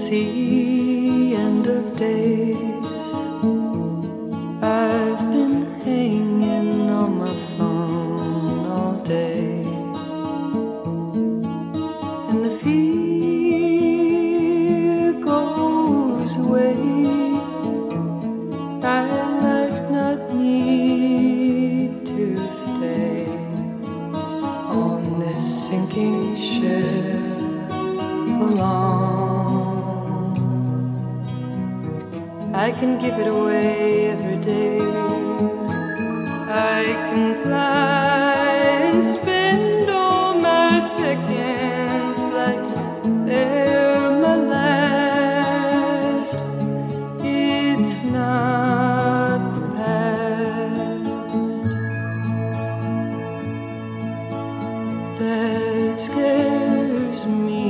see end of days. I've been hanging on my phone all day, and the fear goes away. I might not need to stay on this sinking ship for long. I can give it away every day. I can fly and spend all my seconds like they're my last. It's not the past that scares me.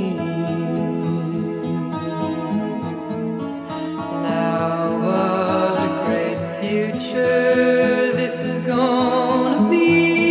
Now what a great future this is gonna be.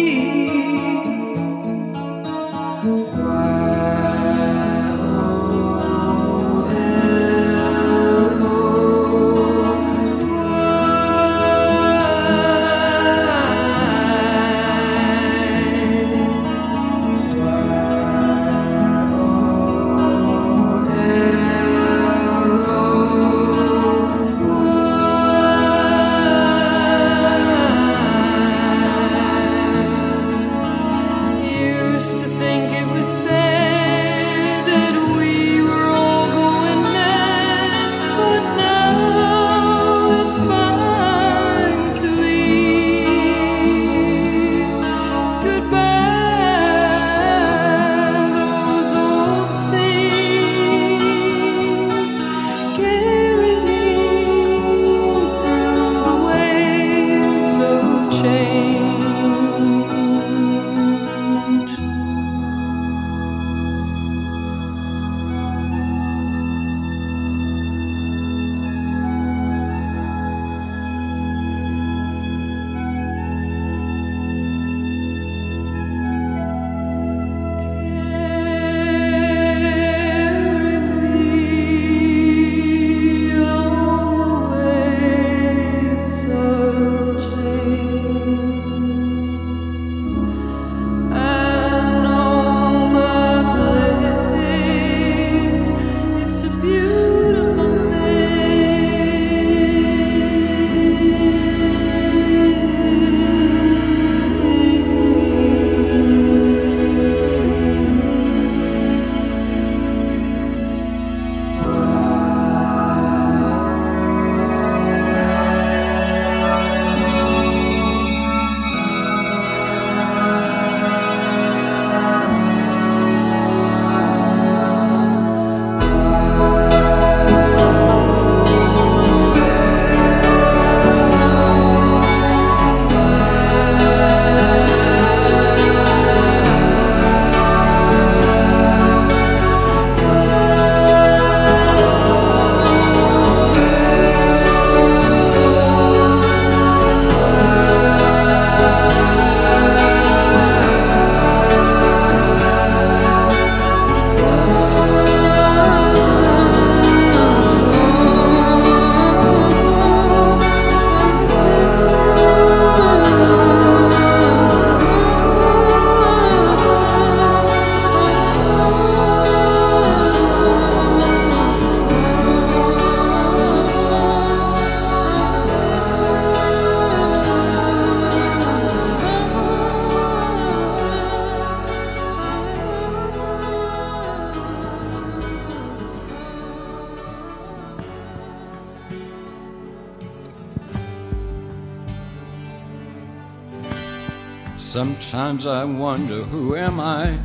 Sometimes I wonder, who am I?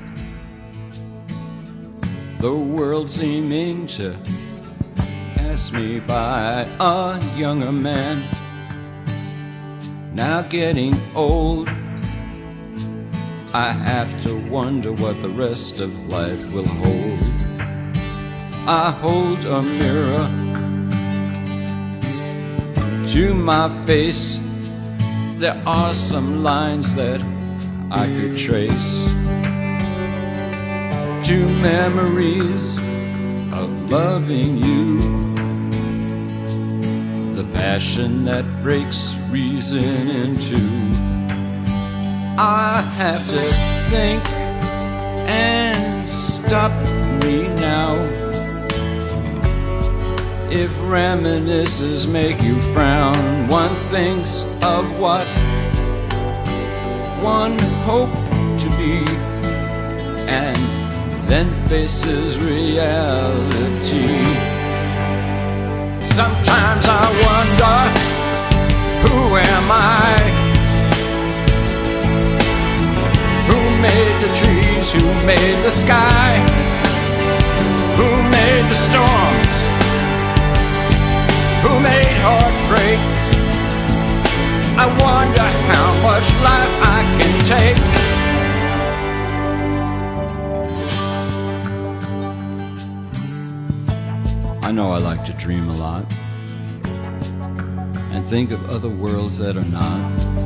The world seeming to pass me by. A younger man, now getting old. I have to wonder what the rest of life will hold. I hold a mirror to my face. There are some lines that I could trace to memories of loving you. The passion that breaks reason in two. I have to think and stop me now. If reminiscences make you frown, one thinks of what one hoped to be, and then faces reality. Sometimes I wonder, who am I? Who made the trees? Who made the sky? Who made the storms? Who made heartbreak? I wonder how much life I can take. I know I like to dream a lot and think of other worlds that are not.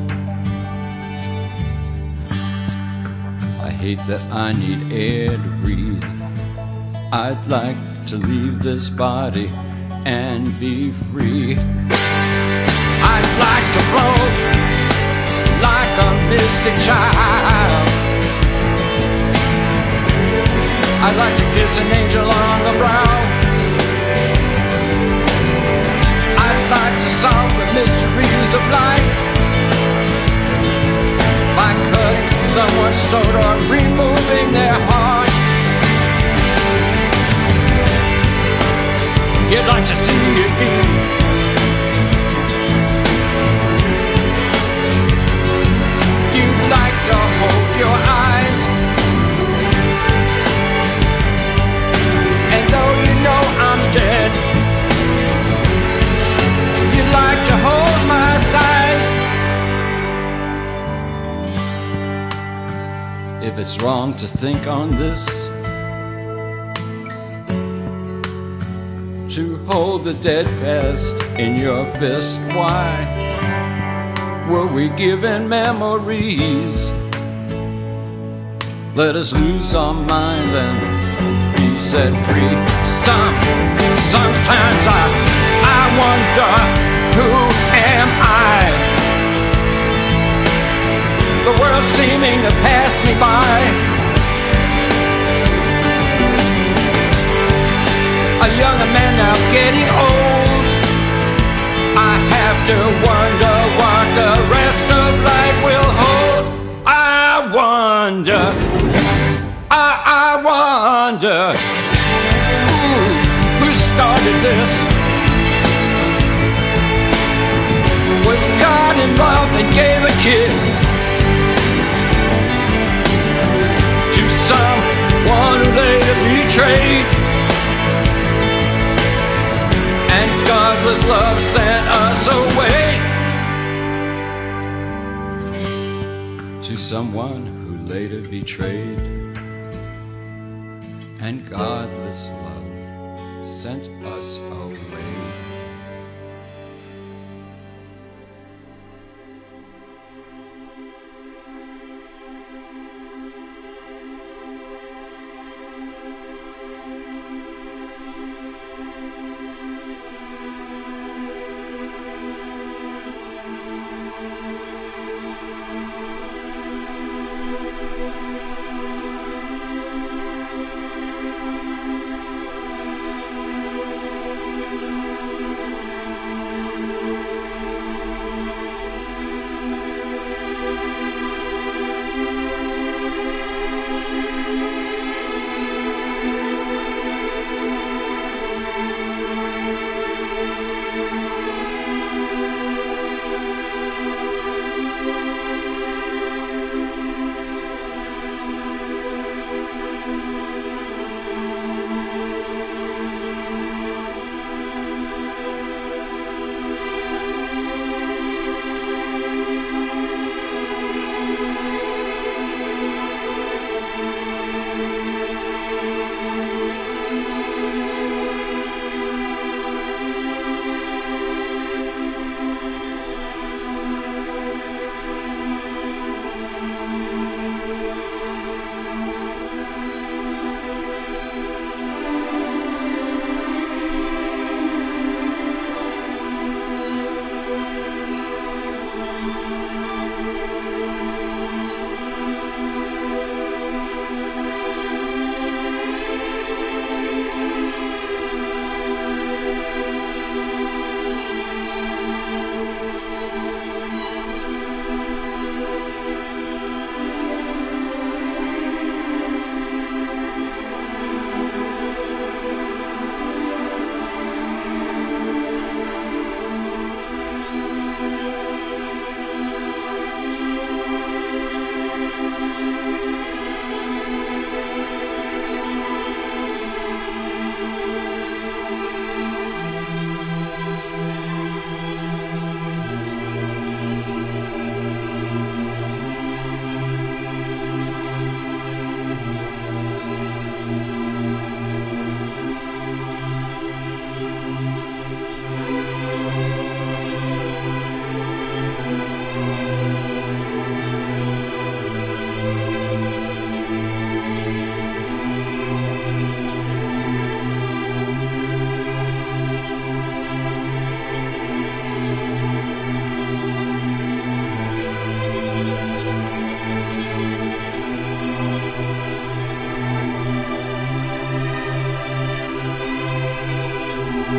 I hate that I need air to breathe. I'd like to leave this body and be free. I'd like to float like a mystic child. I'd like to kiss an angel on the brow. I'd like to solve the mysteries of life by cutting someone's throat or removing their heart. You'd like to see it be. You'd like to hold your eyes, and though you know I'm dead, you'd like to hold my thighs. If it's wrong to think on this, to hold the dead past in your fist, why were we given memories? Let us lose our minds and be set free. Sometimes I wonder, who am I? The world seeming to pass me by. A younger man now getting old. I have to wonder what the rest of life will hold. I wonder, I wonder, who started this? Was God involved and gave a kiss to someone who later betrayed? And godless love sent us away to someone who later betrayed. And godless love sent us away.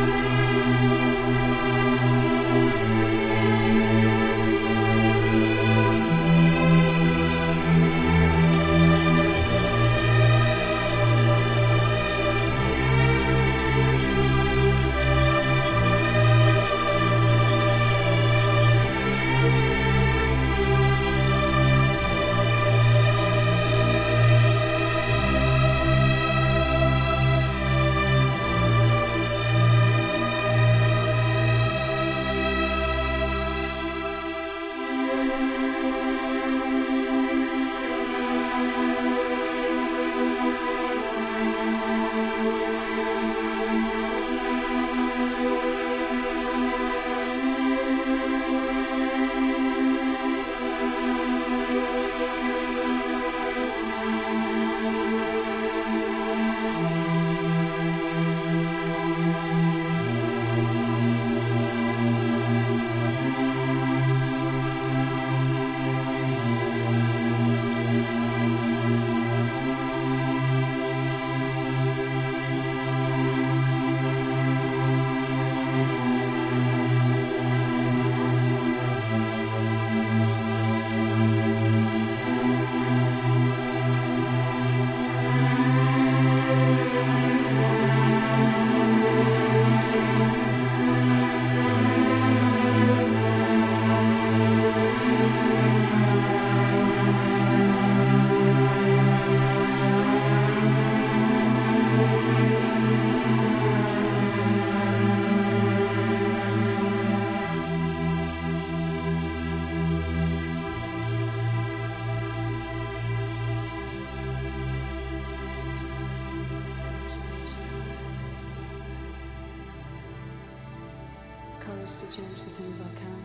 courage to change the things I can,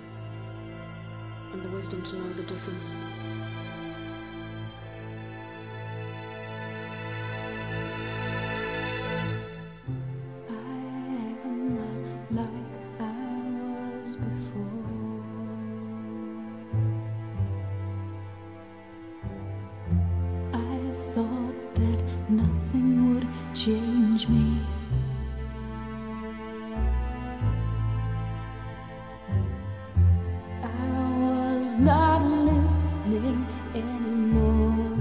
and the wisdom to know the difference. I am not like I was before. I thought that nothing would change me. Not listening anymore.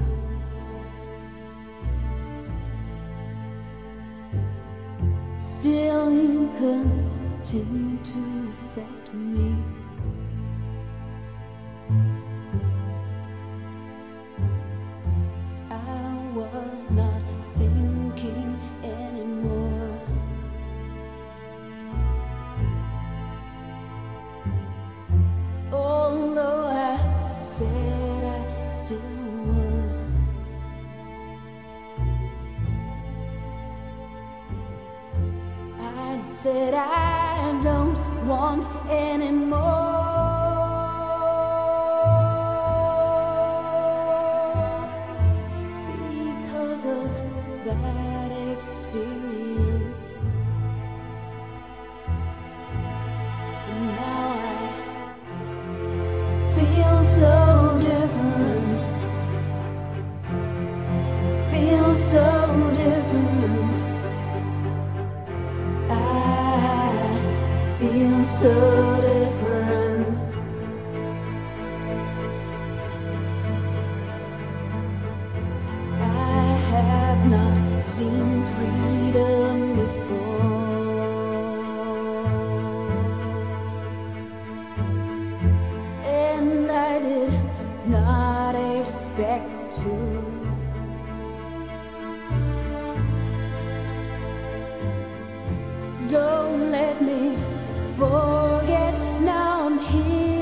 Still you continue to affect me. I was not thinking anymore. Although I said I still was, I'd said I don't want anymore. Because of that experience, and now I feel so different. I feel so different. I feel so different. I have not seen freedom before, and I did not expect to. Don't let me forget, now I'm here.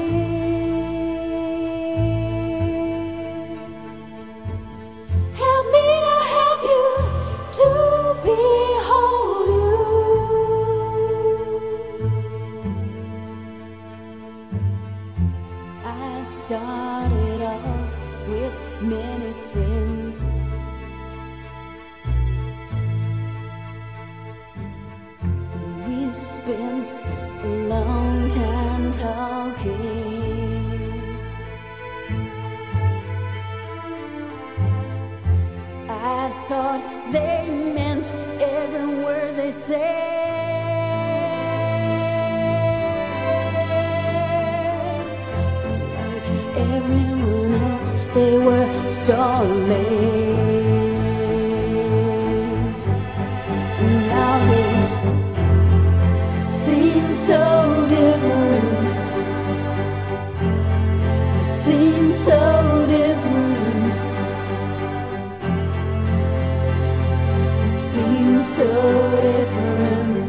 Help me to help you, to behold you. I started off with many friends. We spent a long time talking. I thought they meant every word they said. everyone else, they were stalling. And now they seem so different. They seem so different. They seem so different.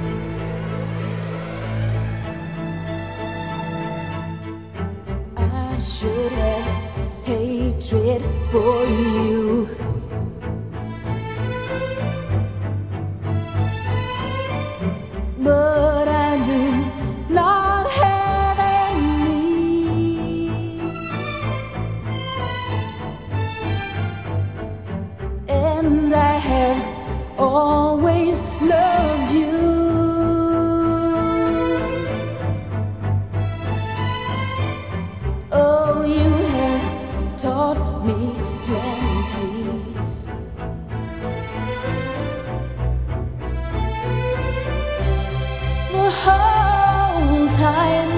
I should have hatred for you. But I do not have any. And I have always loved you. Oh, you have taught me plenty. The whole time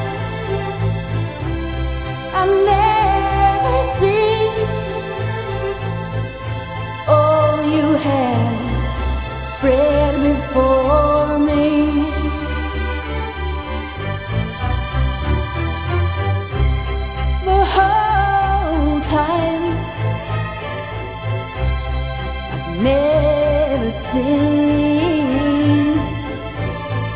I've never seen all you had spread before me. The whole time I've never seen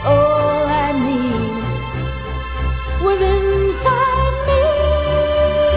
all I need was inside me.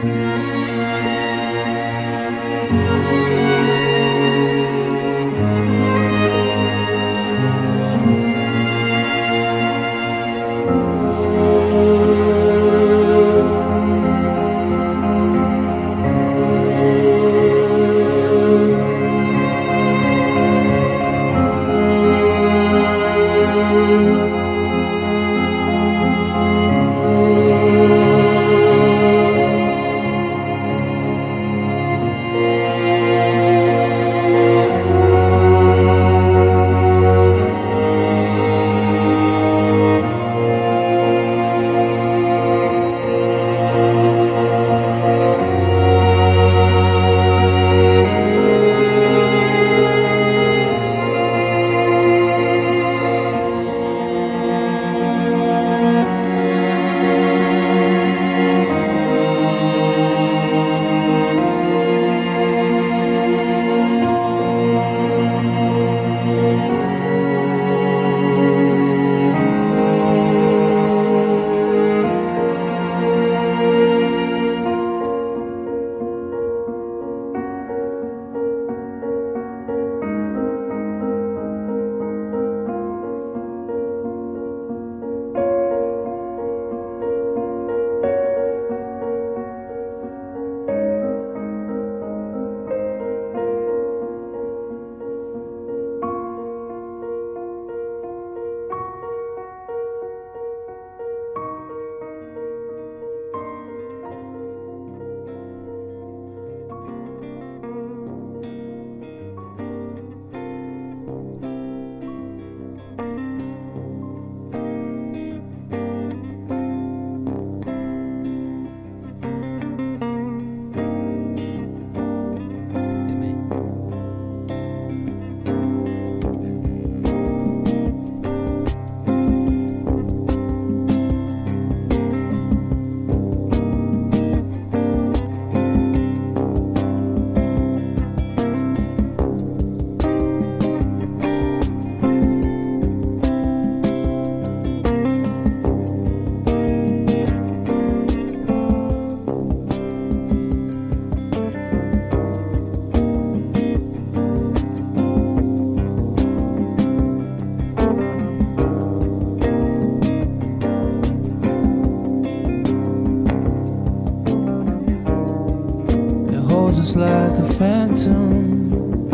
Like a phantom,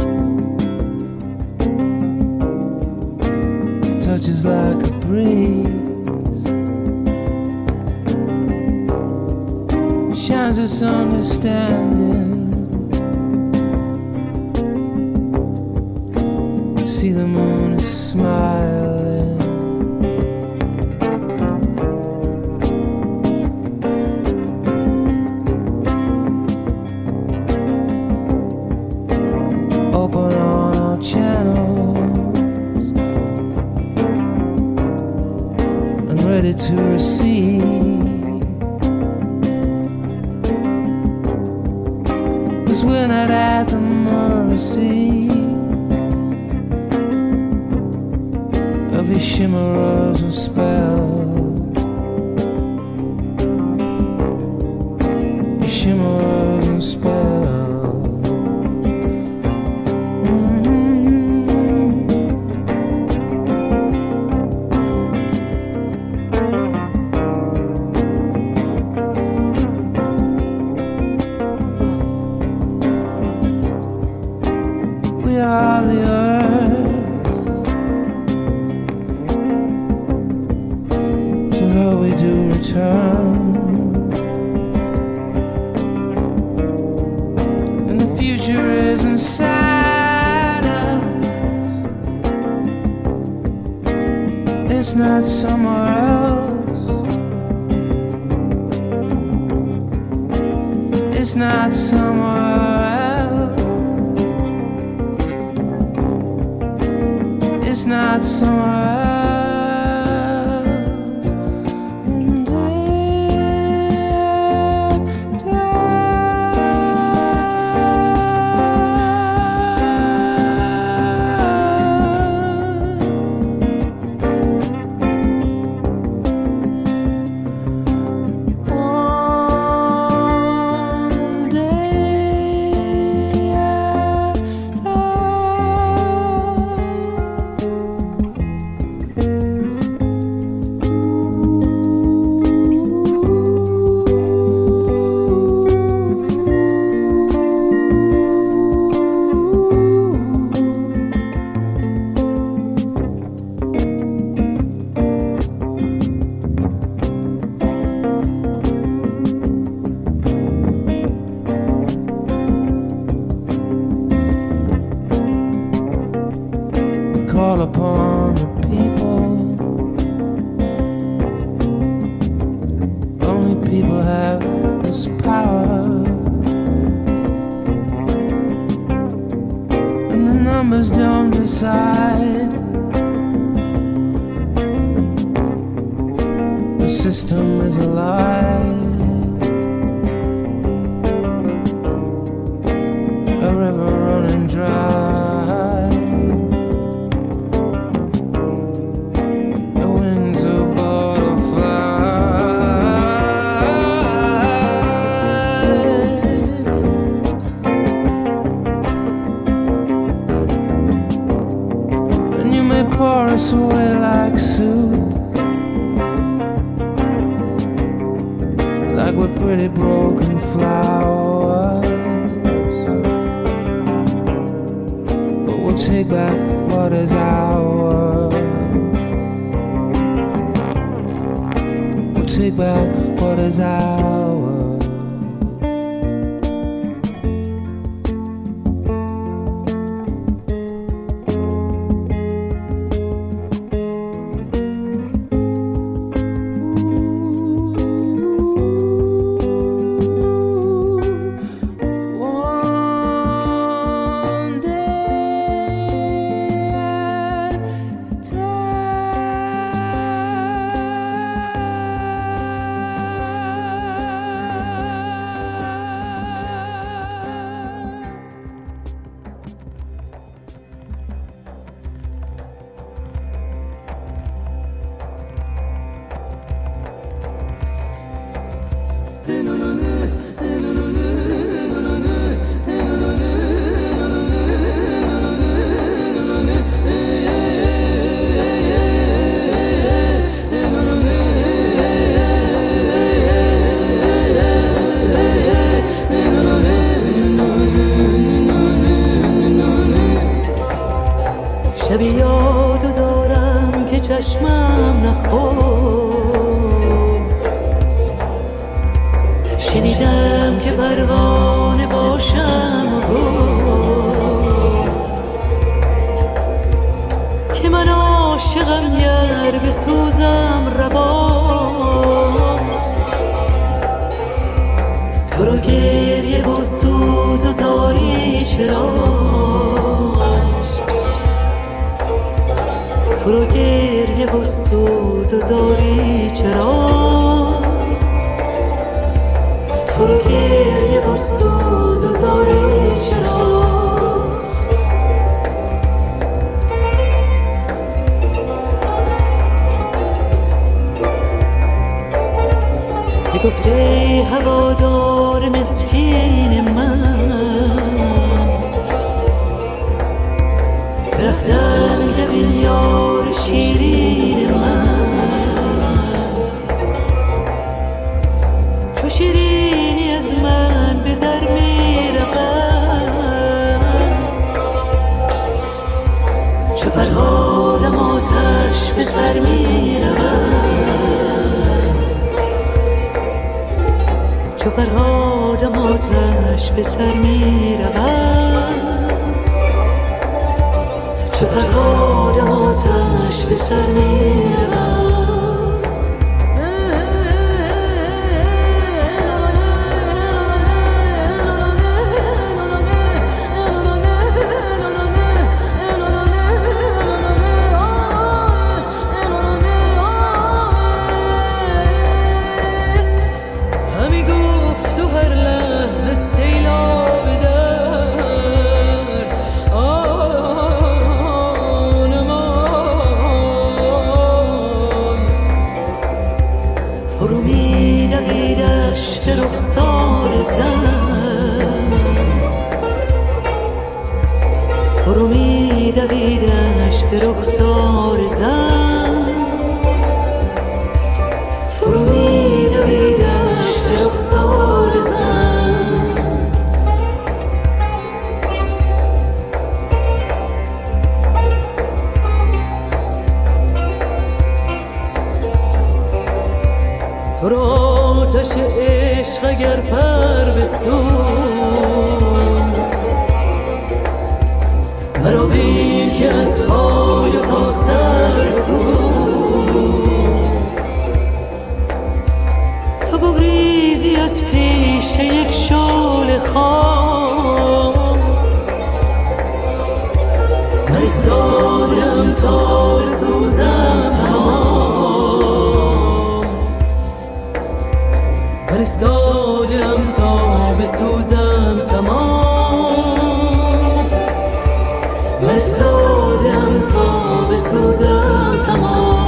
touches like a breeze, shines its understanding. See the moon is smiling. Open on our channels and ready to receive, 'cause we're not at the mercy of your chimeras and spells, your chimeras and spells. Of the earth, to her we do return, and the future is inside us. It's not somewhere else. It's not somewhere else. It's not somewhere else. fall upon the people. Only people have this power, and the numbers don't decide. The system is a lie. A river running dry. The wings of butterflies. And you may pour us away like soup, like we're pretty broken flowers. Take back what is ours. We'll take back what is ours. شبی یادو دارم که چشمم نخورد، شنیدم که پروانه باشم و گفت که من عاشقم گر بسوزم رواست. تو رو گریه و سوز و زاری چراست، تو رو گریه و سوز و زاری چراست، تو رو گریه و سوز و زاری چراست. میگفته هوادار مسکین من، برفتن گوین یار شیرین من، چو شیرینی از من به در می رود، چو فرهادم آتش به سر می رود، چو فرهادم آتش به سر می رود، چو فرهادم آتش به سر می رود. همی گفت تو هر لحظه سیلاب درد آن من، فرو می دویدش به رخسار زن، فرو می دویدش به رخسار زن، فرو می دویدش به رخسار زن. تو را آتش عشق اگر پر بسوز، مرا بین که از پای تا سر تو بگریزی از پیش یک شعله خام. من ایستادم تا بسوزم تمام، من ایستادم تا بسوزم تمام، من ایستادم تا بسوزم تمام.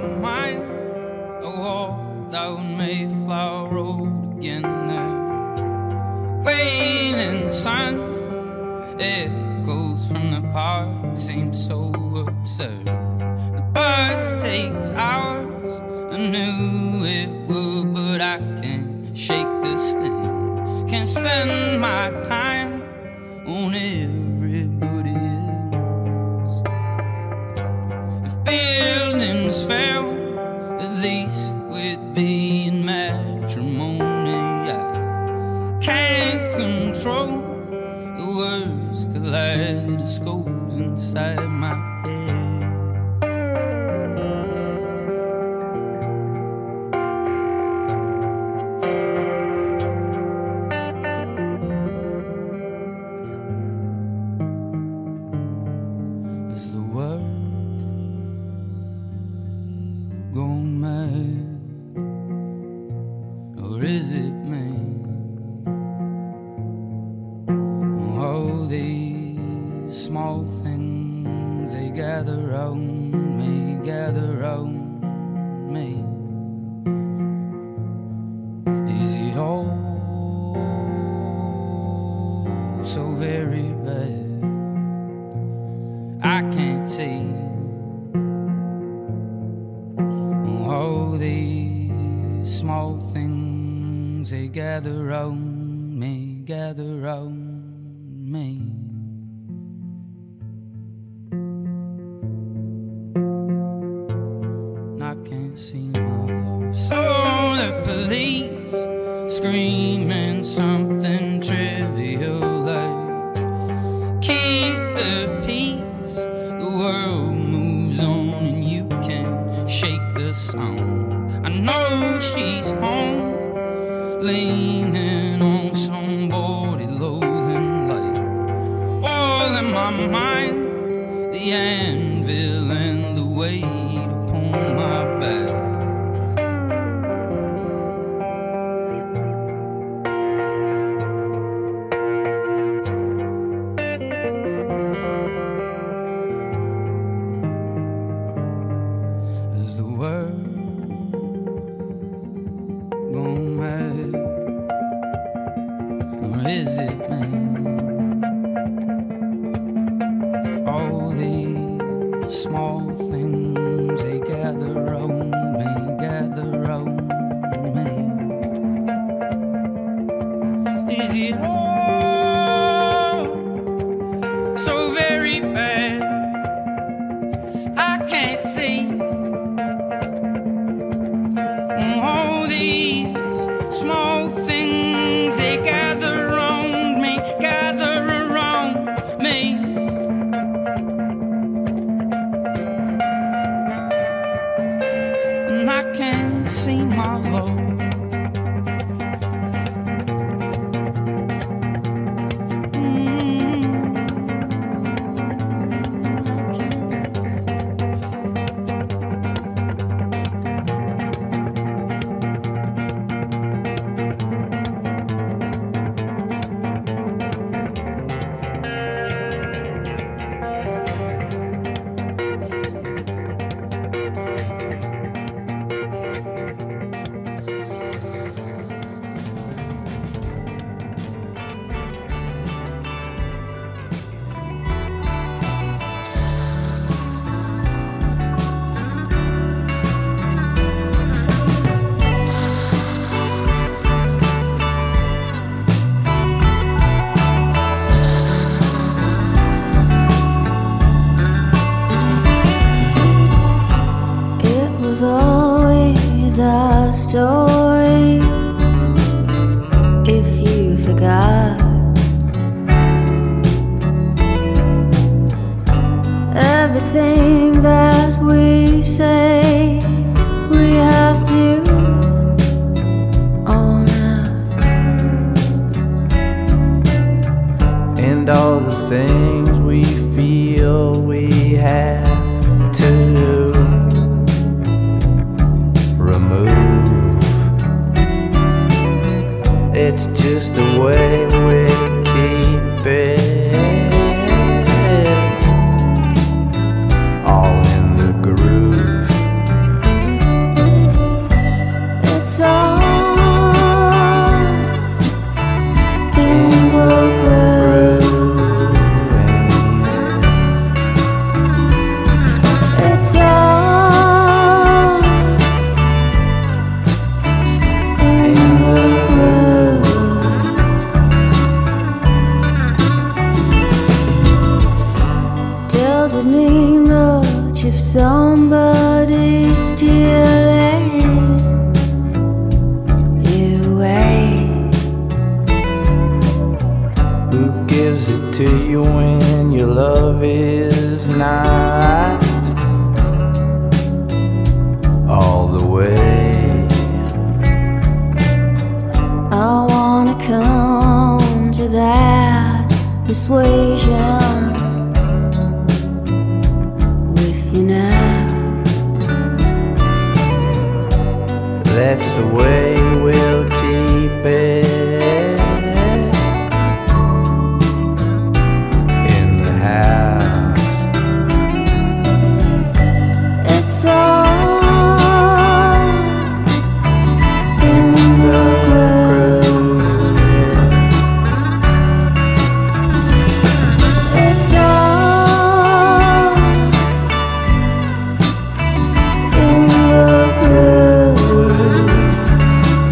mind, I walked down Mayflower Road again. The waning sun echoes from the park, seems so absurd. The bus takes hours, I knew it would, but I can't shake this thing. Can't spend my time on everybody else. If buildings fell, at least we'd be in matrimony. I can't control the words kaleidoscope inside my head. Is the world gone mad, or is it me? All these small things, they gather round me, gather round me. Is it all so very bad? I can't see. All these small things, they gather round me, gather round me. And I can't see my love. So the police screaming something trivial like, keep the peace. The world moves on and you can't shake the sound. I know she's home, leaning on somebody low and light. All in my mind, the anvil and the weight upon my back. Is the world gone mad, or is it me? All these small things, they gather round me, gather round me. Is it all so very bad? I can't see. All these small things, they gather around me, gather around me. And I can't see my love. Was always a story if you forgot. Everything that we say, we have to honor. And all the things we feel we have to remove. It's just the way we keep it all in the groove. it mean much if somebody's stealing you away? Who gives it to you when your love is not all the way? I wanna come to that persuasion with you now. That's the way we'll keep it in the house. It's all in the groove. It's all in the groove.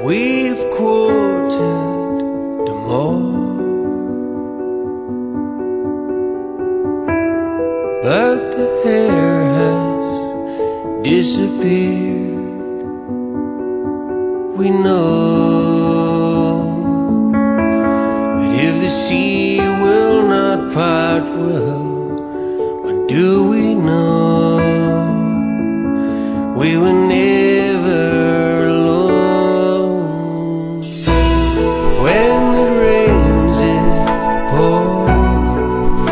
we've quoted them all, but the hair has disappeared. We know that if the sea will not part, well, when do we know we were never alone? When it rains, it pours.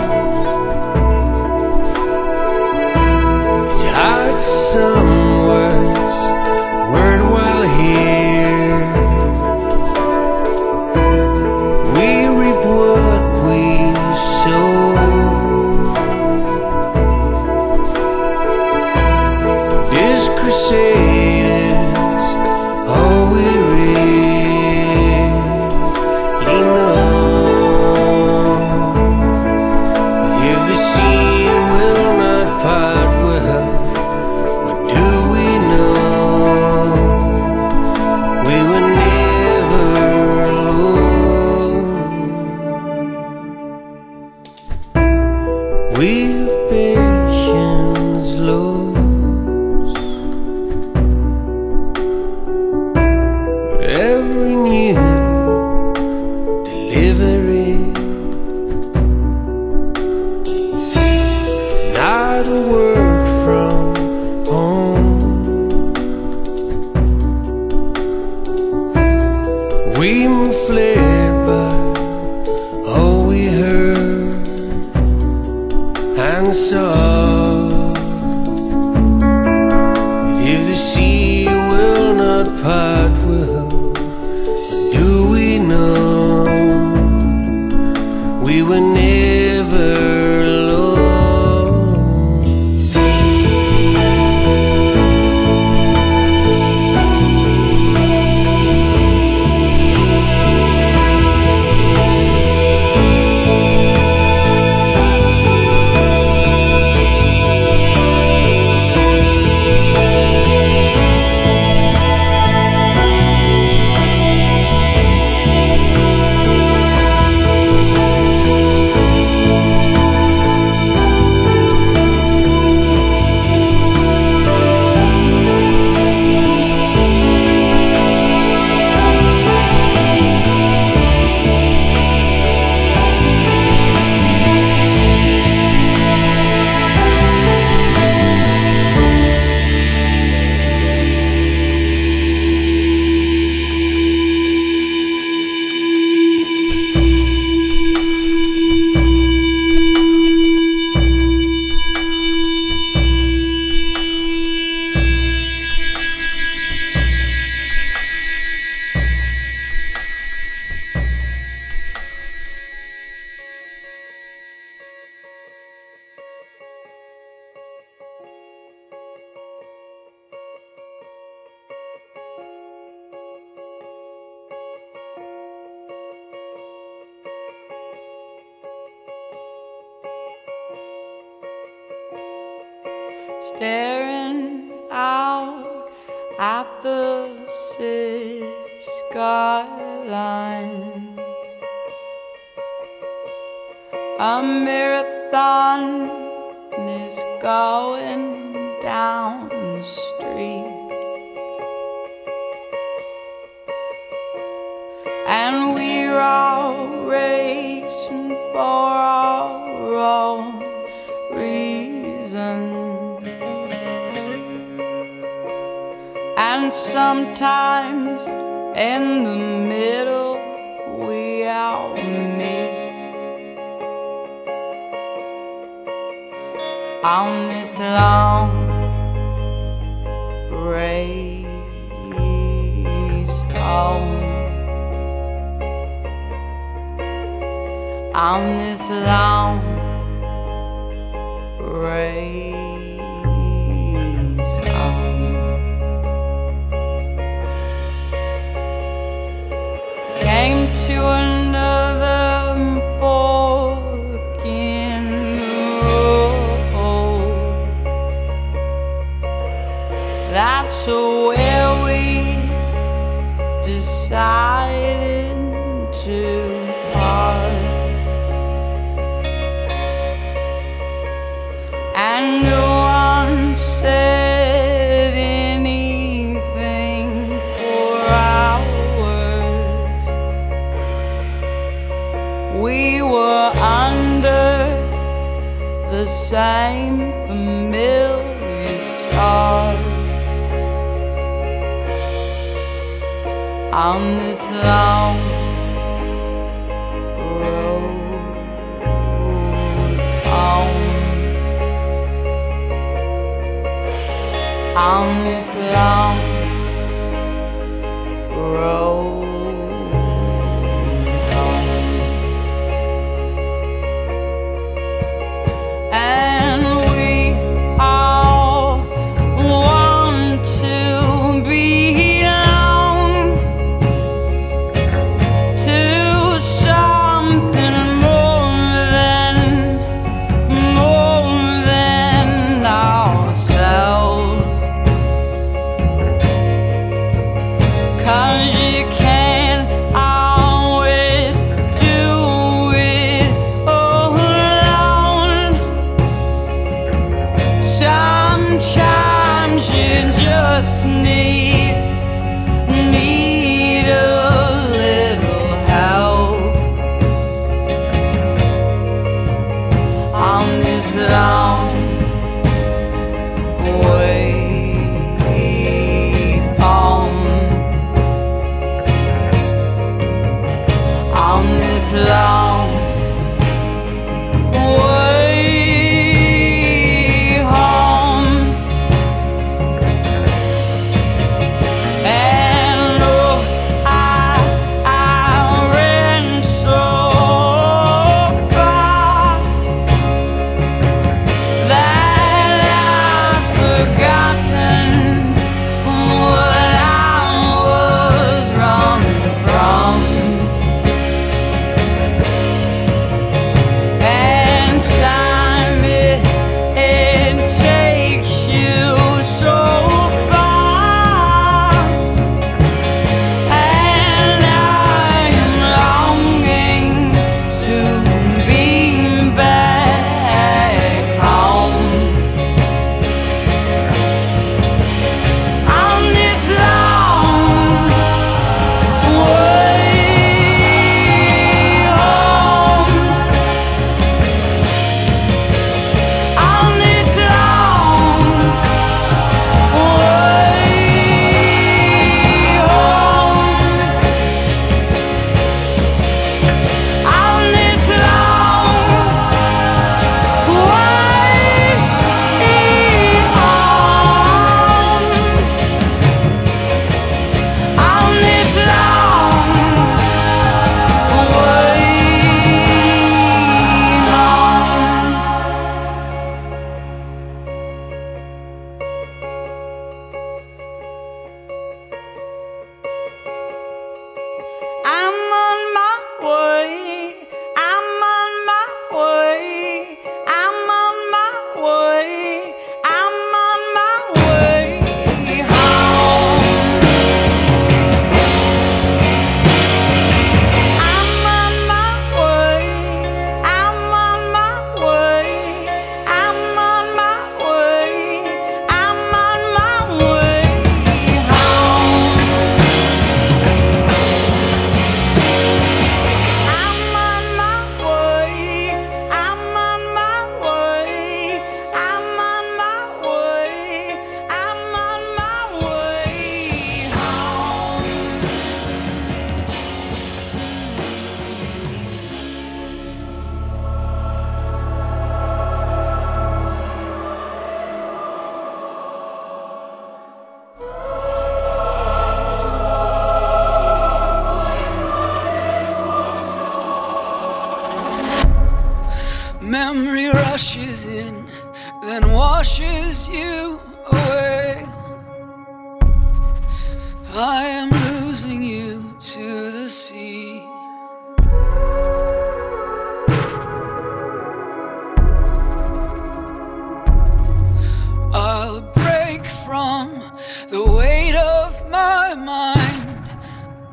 It's hard to some words word while here. We reap what we sow. This crusade is all we really know. But if the sea will not part, well, what do we know? We were never alone. We've patience loads, but every new delivery, not a word from home. We move fled by all we heard and saw. If the sea will not part, well, do we know we were never alone? Staring out at the city skyline, a marathon is going down the street, and we're all racing for our own reasons. And sometimes in the middle we all meet on this long race home, on this long race home. Came to another fork in the road. That's where we deciding to part, and no one said anything for hours. We were under the same familiar stars on this long road home, on this long road home. And we all want to belong to something more than ourselves, 'cause you can't always do it alone. Sometimes you just need a little help on this long way home, on this long way home. And oh, I ran so far that I've forgotten what I was running from. And time it takes you so far, and I am longing to be back home on this long way home, on this long way home, on this long way home, on this long way home. I'm on my way, I'm on my way, I'm on my way, I'm on my way home. I'm on my way, I'm on my way, I'm on my way, I'm on my way home. I'm on my way, I'm on my way, I'm on my way, I'm on my way home. Memory rushes in, then washes you away. I am losing you to the sea. I'll break from the weight of my mind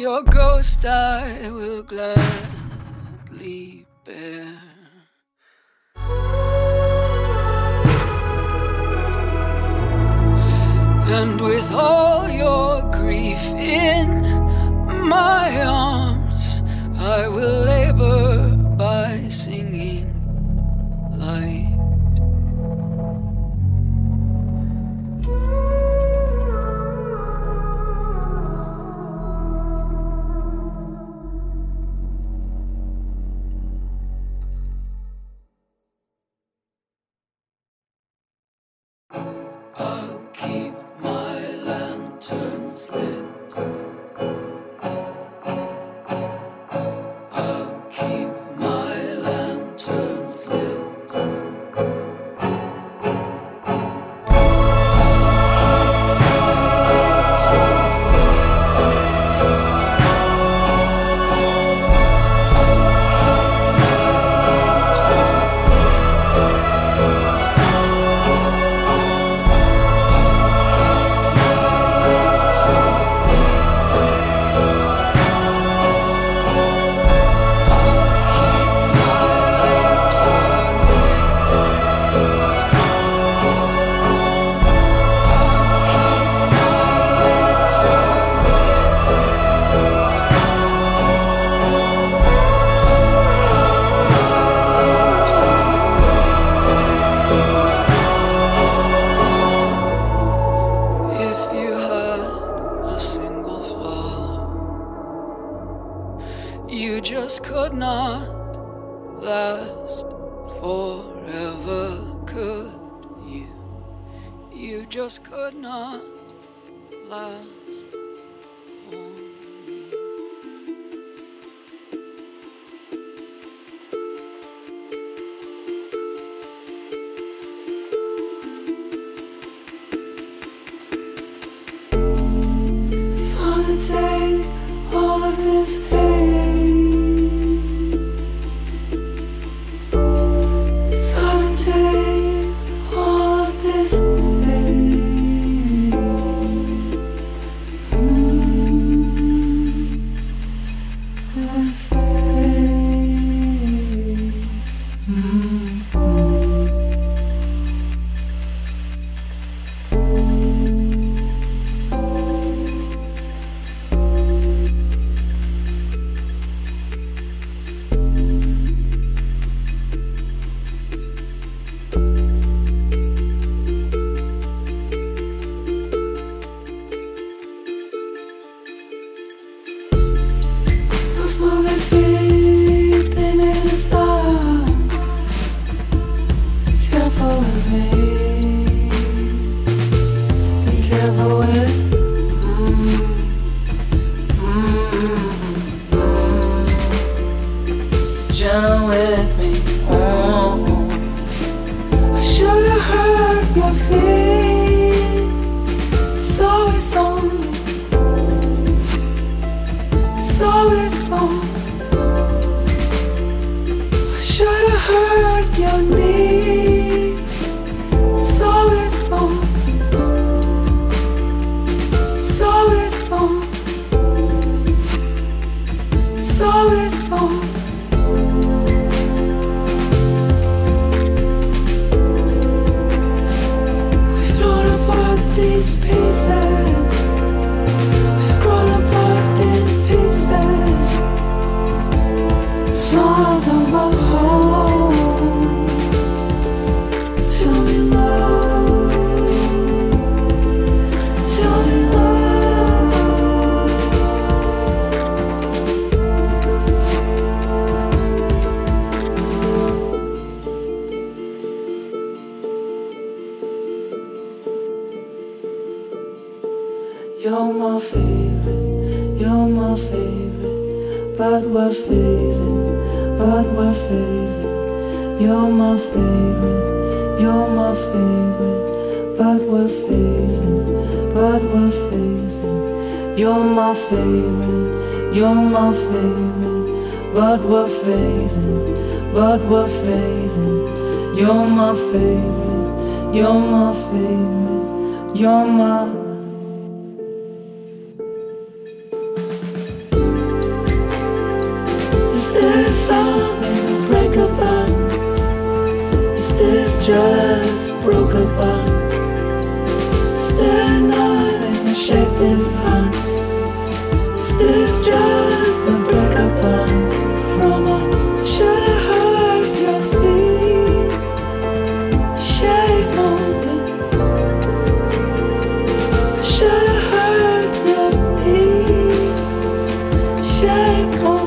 your ghost I will gladly bear. And with all your grief in my arms, I will labor by singing light. I'll keep my lanterns lit. I'll keep my lanterns lit. You just could not last forever, could you? You just could not last forever. It's hard to take all of this hate. It's hard to take all of this hate. This hate. Those moving feet, they made a stop. Be careful with me. Be careful with Jump with me. I should have heard your feet. So it's only. So it's on. I should have heard your needs. So it's on. So it's on. So it's on. We've thrown apart these pieces. We've grown apart these pieces. Songs of a home. Tell me love. Tell me love. You're my favorite, you're my favorite, but we're phasing, but we're phasing. You're my favorite, you're my favorite, but we're phasing, but we're phasing. You're my favorite, you're my favorite, but we're phasing, but we're phasing. You're my favorite, you're my favorite, you're my there something to break about? Is this just broken bone? Is there nothing to shake this heart? Is this just a break bone from a should I hurt your feet? Shake open. Should I hurt your feet? Shake open.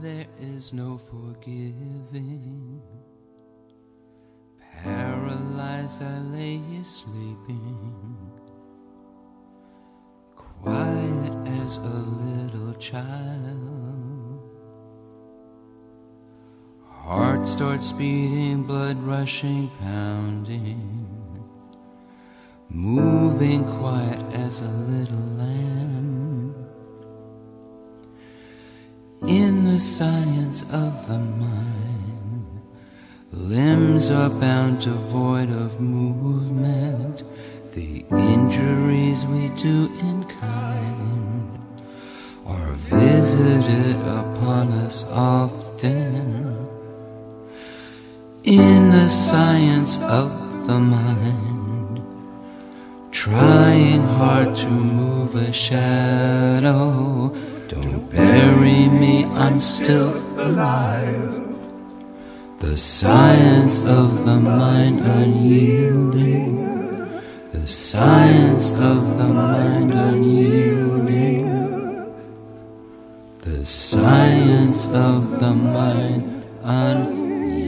there is no forgiving. Paralyzed, I lay here sleeping, quiet as a little child. Heart starts beating, blood rushing, pounding, moving quiet as a little lamb. In the science of the mind, limbs are bound devoid of movement. The injuries we do in kind are visited upon us often. In the science of the mind, trying hard to move a shadow. Don't bury me, I'm still alive. The science of the mind unyielding. The science of the mind unyielding. The science of the mind unyielding.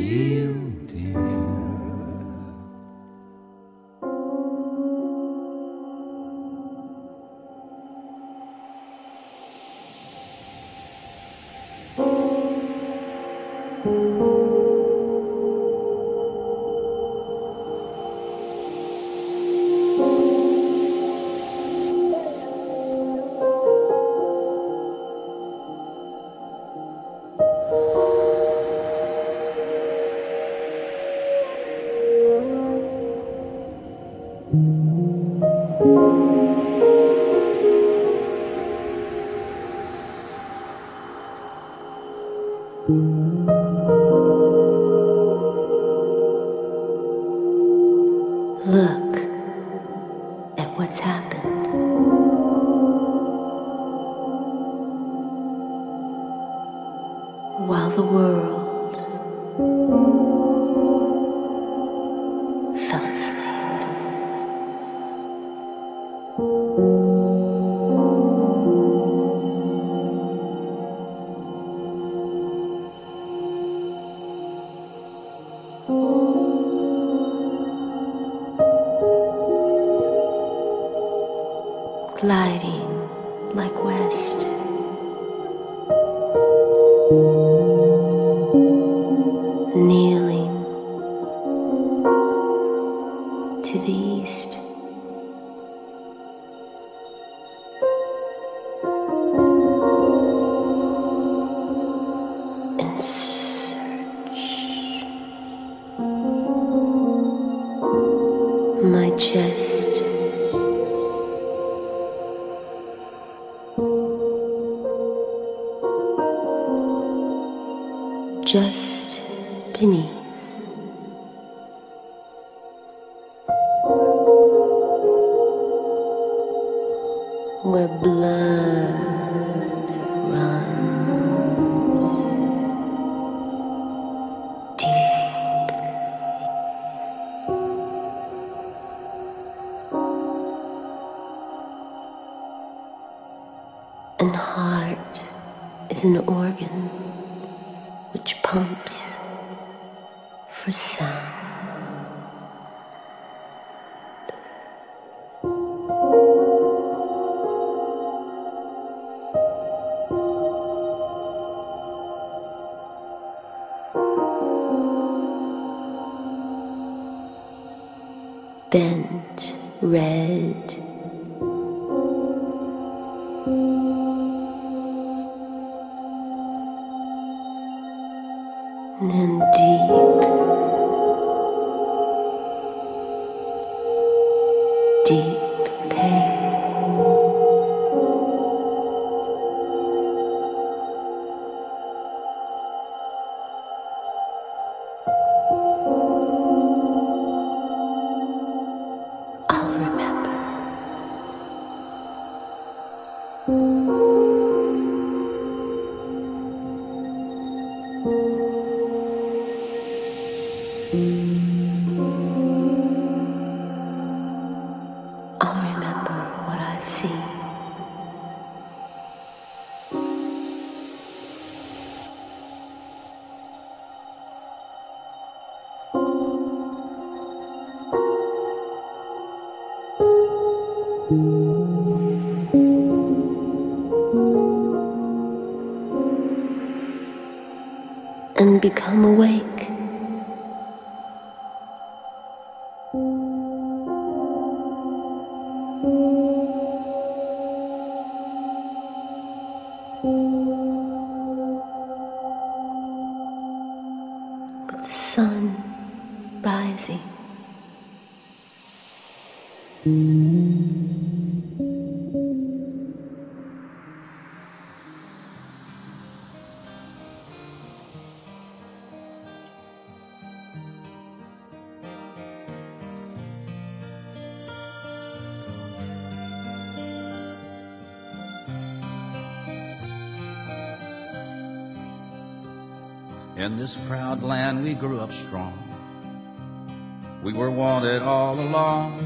Look at what's happened. While the world fell asleep. Gliding like west, kneeling to the east, and search my chest. Just beneath. Where blood runs deep. And heart is an organ which pumps for sound. Bent red, and deep pain. I'll remember. I'll remember what I've seen. and become awake. With the sun rising. In this proud land we grew up strong. We were wanted all along.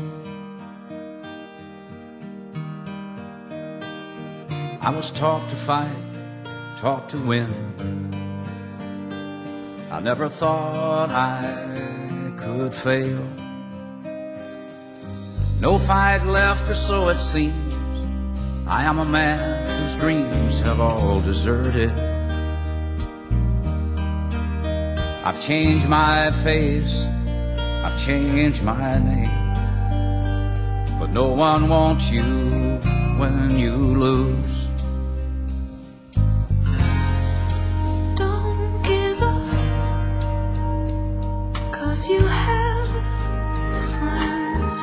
I was taught to fight, taught to win. I never thought I could fail. No fight left, or so it seems. I am a man whose dreams have all deserted. I've changed my face, I've changed my name, but no one wants you when you lose. Don't give up, 'cause you have friends.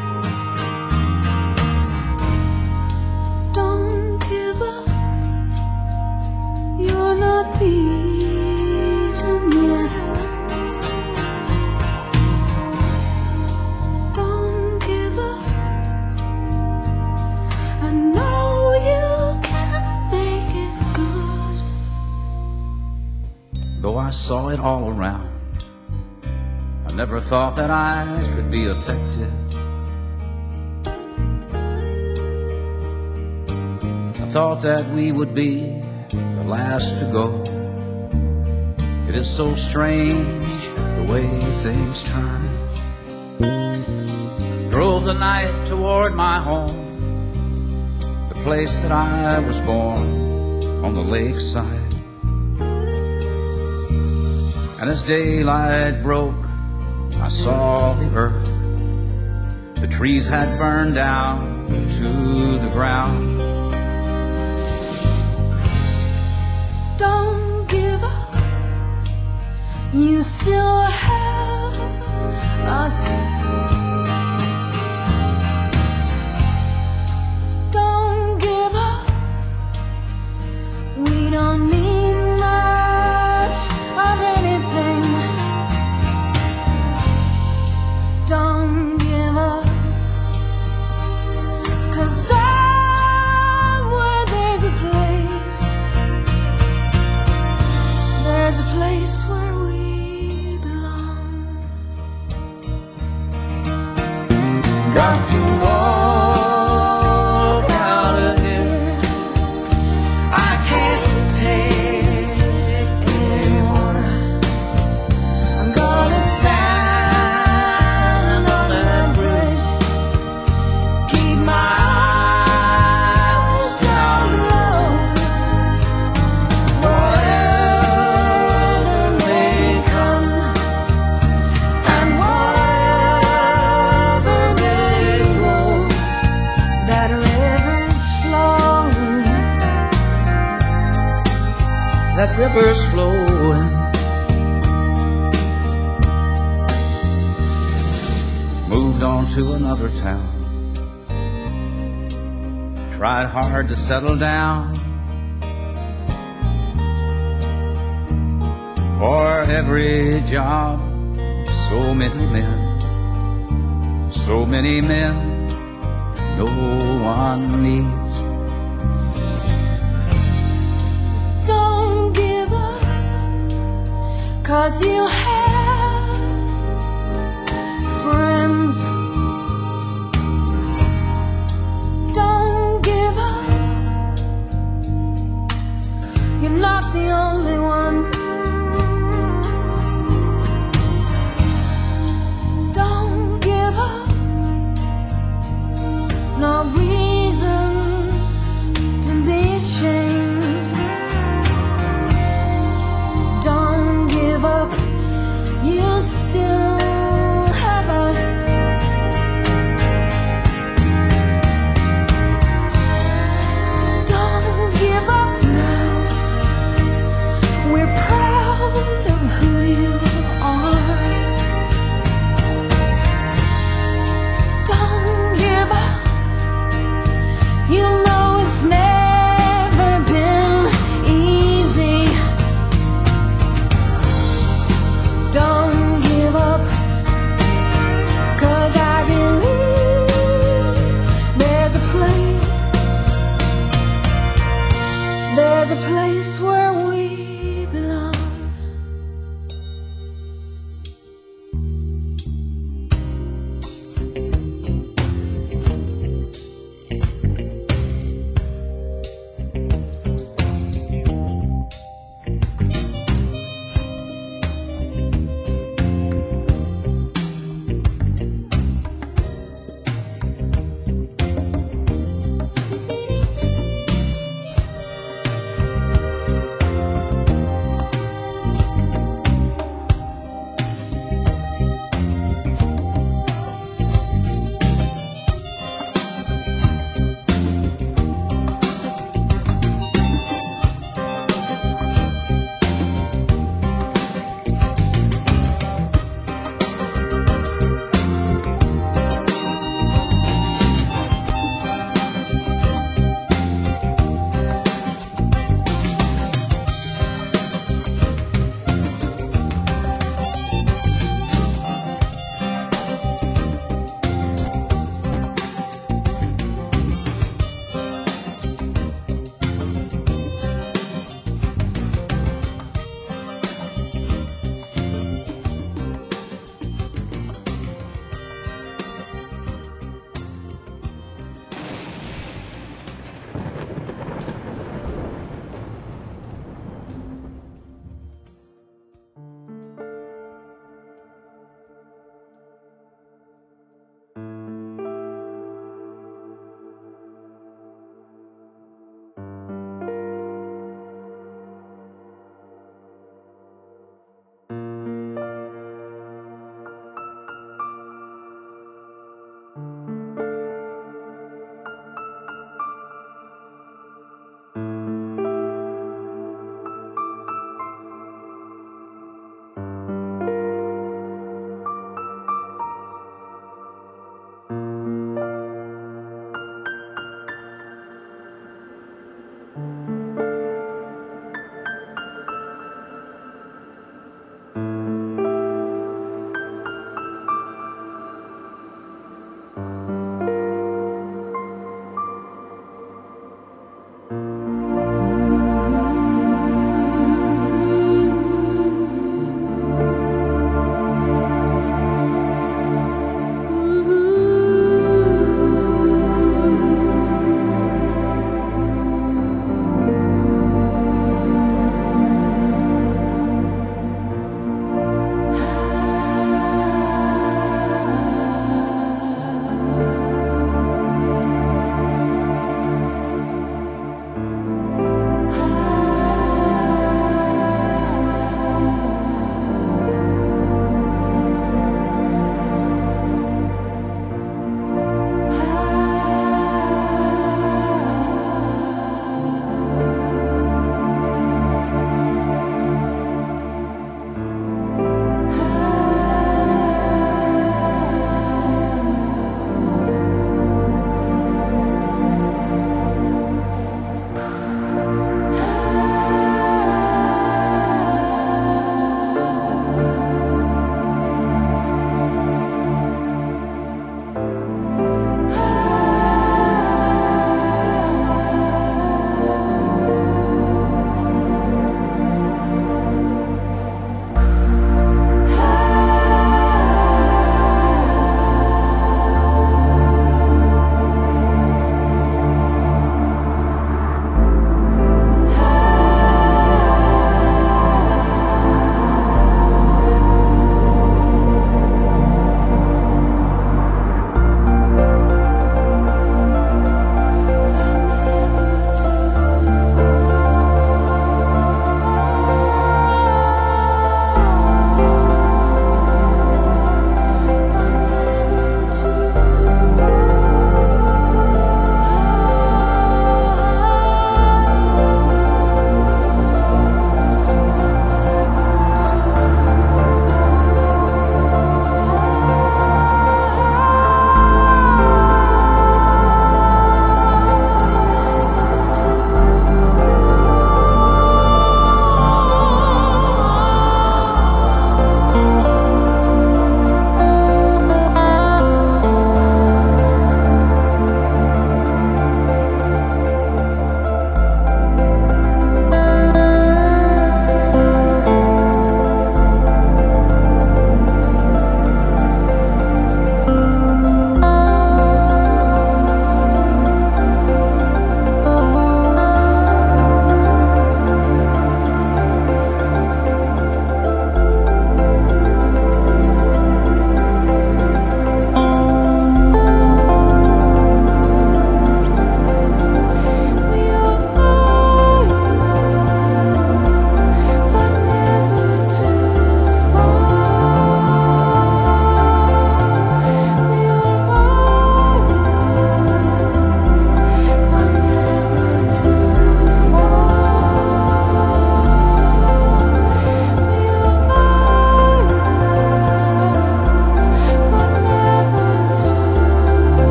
Don't give up, you're not beaten yet. Don't give up, I know you can make it good. Though I saw it all around, I never thought that I could be affected. I thought that we would be the last to go. It is so strange the way things turn. Drove the night toward my home, the place that I was born, on the lakeside. And as daylight broke, I saw the earth. The trees had burned down to the ground. Don't give up, you still have us. Don't give up, we don't need much of anything. Don't give up, 'cause somewhere there's a place. There's a place where we belong. Got to walk out of here. I can't take anymore. I'm gonna stand on that bridge, Keep my eyes down low. Whatever may come, and wherever they go, that river's flowing. that river's flowing. Moved on to another town. Tried hard to settle down. For every job, so many men. So many men no one needs. Don't give up, 'cause you have friends. Don't give up, you're not the only one. Don't give up, nobody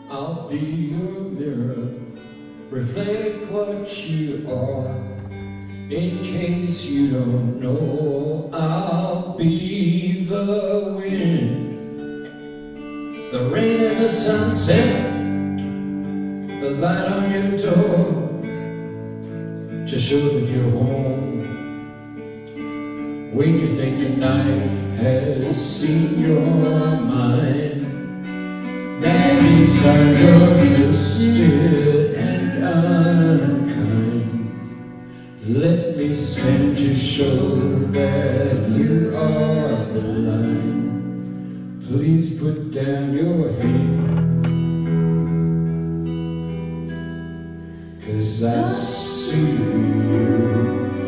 I'll be your mirror, reflect what you are. In case you don't know, I'll be the wind, the rain and the sunset, the light on your door, to show that you're home. When you think the night has seen your mind, that inside you're twisted and unkind. Let me stand to show that you are the line. Please put down your head, 'cause I see you.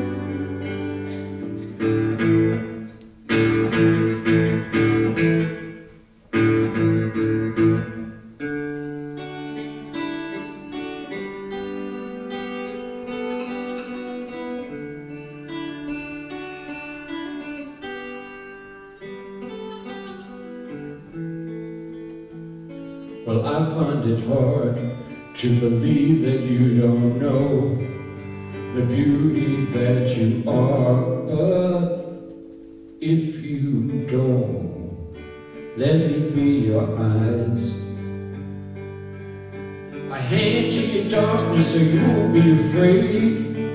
Well, I find it hard to believe that you don't know the beauty that you are. But if you don't, let me be your eyes. I hand to your darkness so you won't be afraid.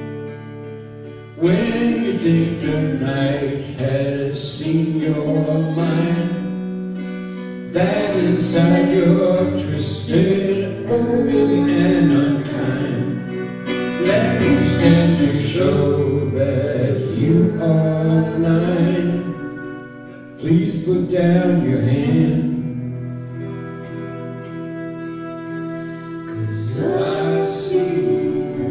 When you think the night has seen your mind, that inside you're twisted, ugly and unkind. Let me stand to show that you are blind. Please put down your hand, 'cause I see you.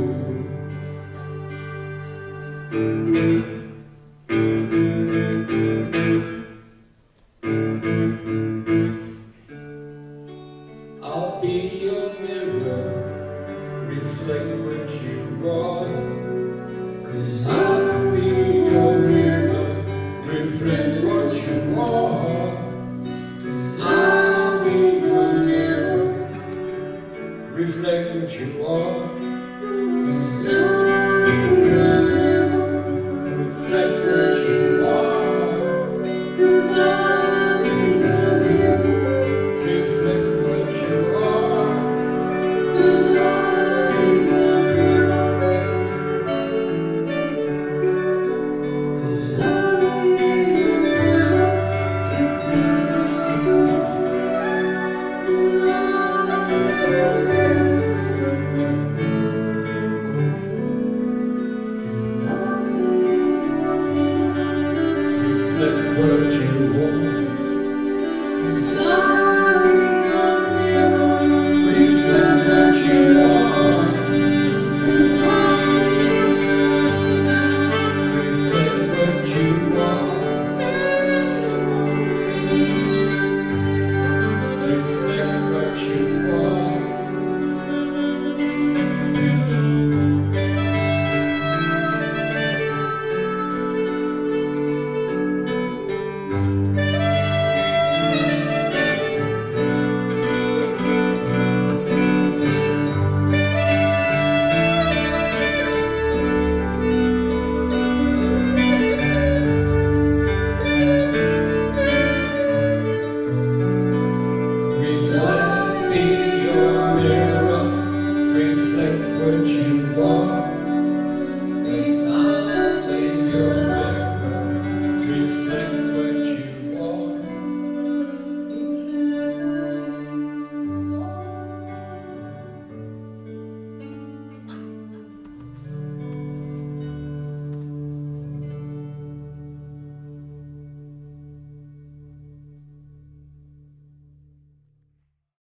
I'll be your mirror, reflect what you are. 'Cause I'll be your mirror, reflect what you are. 'Cause I'll be your mirror, reflect what you are.